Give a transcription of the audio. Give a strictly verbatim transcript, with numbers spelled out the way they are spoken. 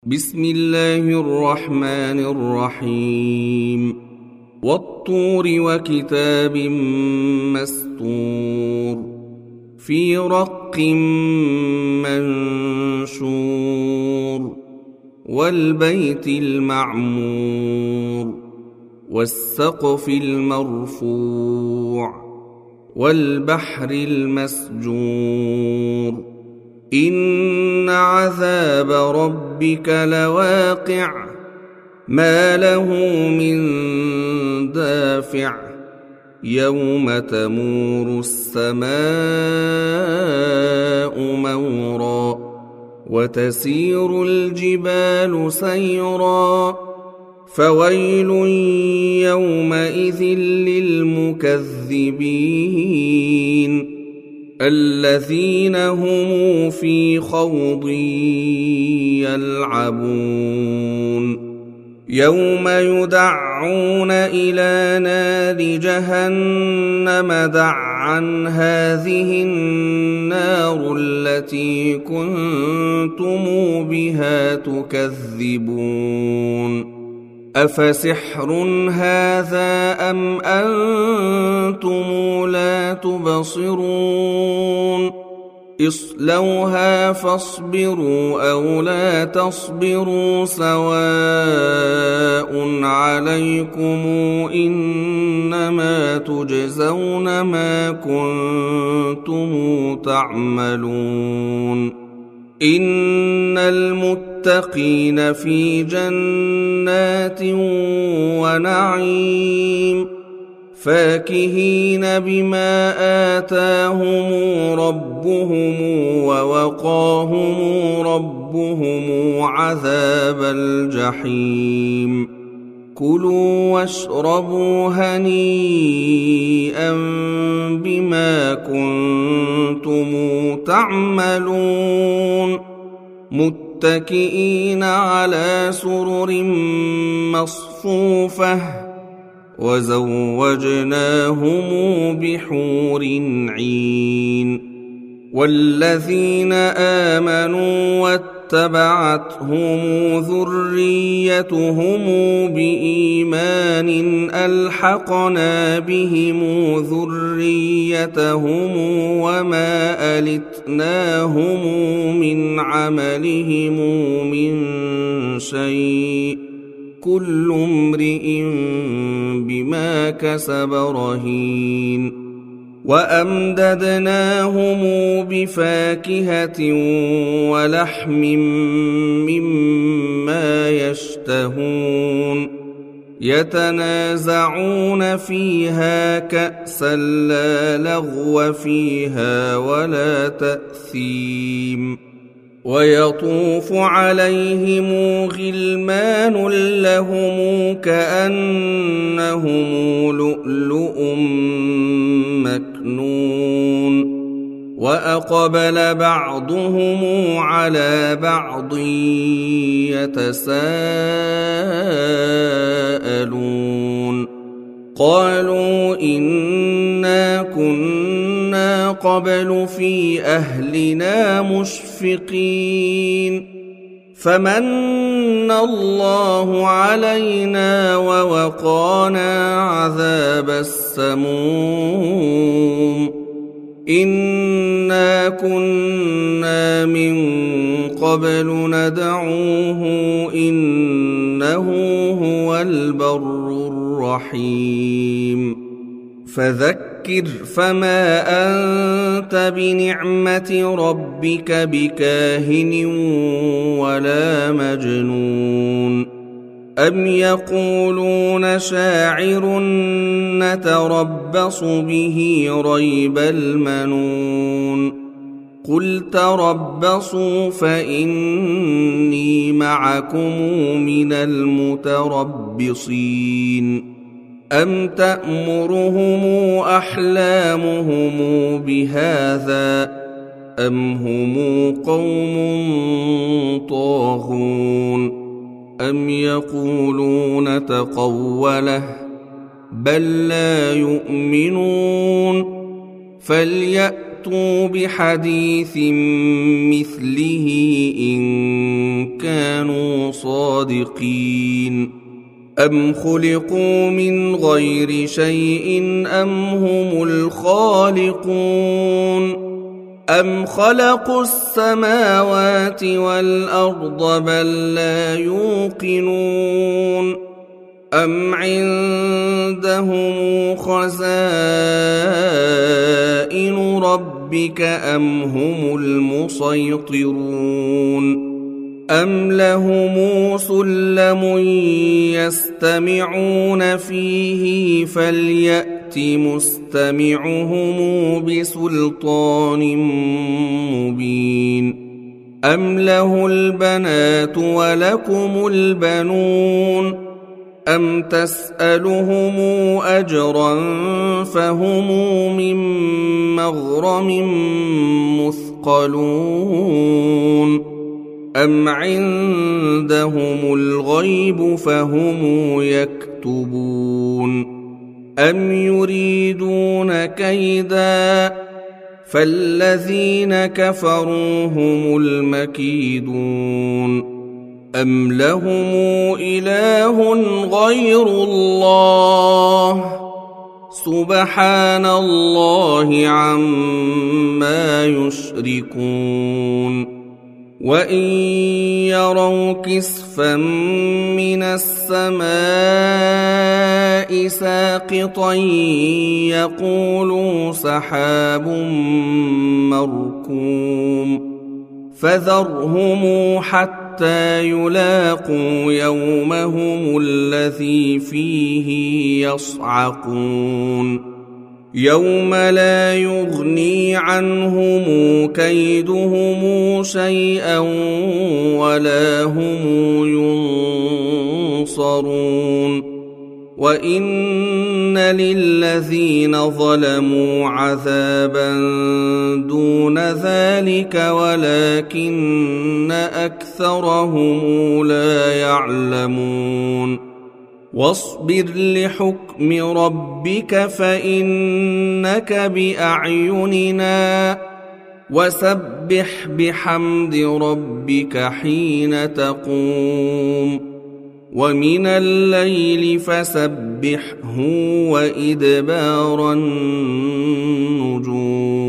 بسم الله الرحمن الرحيم والطور وكتاب مسطور في رق منشور والبيت المعمور والسقف المرفوع والبحر المسجور إن عذاب ربك لواقع ما له من دافع يوم تمور السماء مورا وتسير الجبال سيرا فويل يومئذ للمكذبين الذين هم في خوض يلعبون يوم يدعون إلى نار جهنم دعا هذه النار التي كنتم بها تكذبون أفسحر هذا أم أنتم لا تبصرون اصلوها فاصبروا أو لا تصبروا سواء عليكم إنما تجزون ما كنتم تعملون إن المتقين في جنات ونعيم فاكهين بما آتاهم ربهم ووقاهم ربهم عذاب الجحيم كلوا واشربوا هنيئا بما كنتم تعملون متكئين على سرر مصفوفة وزوجناهم بحور عين والذين آمنوا واتبعتهم ذريتهم بإيمان ألحقنا بهم ذريتهم وما ألتناهم من عملهم من شيء كل امرئ بما كسب رهين وأمددناهم بفاكهة ولحم مما يشتهون يتنازعون فيها كأسا لا لغو فيها ولا تأثيم ويطوف عليهم غلمان لهم كأنهم لؤلؤ مكنون وأقبل بعضهم على بعض يتساءلون قالوا إنا كنا قبل في أهلنا مشفقين فمن الله علينا ووقانا عذاب السموم إنا كنا من قبل ندعوه إنه هو البر الرحيم فذكر فما أنت بنعمة ربك بكاهن ولا مجنون أم يقولون شاعر نتربص به ريب المنون قل تربصوا فإني معكم من المتربصين أم تأمرهم أحلامهم بهذا أم هم قوم طاغون أم يقولون تقوله بل لا يؤمنون فليأتوا بحديث مثله إن كانوا صادقين أم خلقوا من غير شيء أم هم الخالقون أم خلقوا السماوات والأرض بل لا يوقنون أم عندهم خزائن ربك أم هم المسيطرون أم لهم سلم يستمعون فيه فليأت مستمعهم بسلطان مبين أم له البنات ولكم البنون أم تسألهم أجرا فهم من مغرم مثقلون أم عندهم الغيب فهم يكتبون أم يريدون كيدا فالذين كفروا هم المكيدون أم لهم إله غير الله سبحان الله عما يشركون وإن يروا كسفا من السماء ساقطا يقولوا سحاب مركوم فذرهم حتى يلاقوا يومهم الذي فيه يصعقون يوم لا يغني عنهم كيدهم شيئا ولا هم ينصرون وإن للذين ظلموا عذابا دون ذلك ولكن أكثرهم لا يعلمون واصبر لحكم ربك فإنك بأعيننا وسبح بحمد ربك حين تقوم ومن الليل فسبحه وإدبار النجوم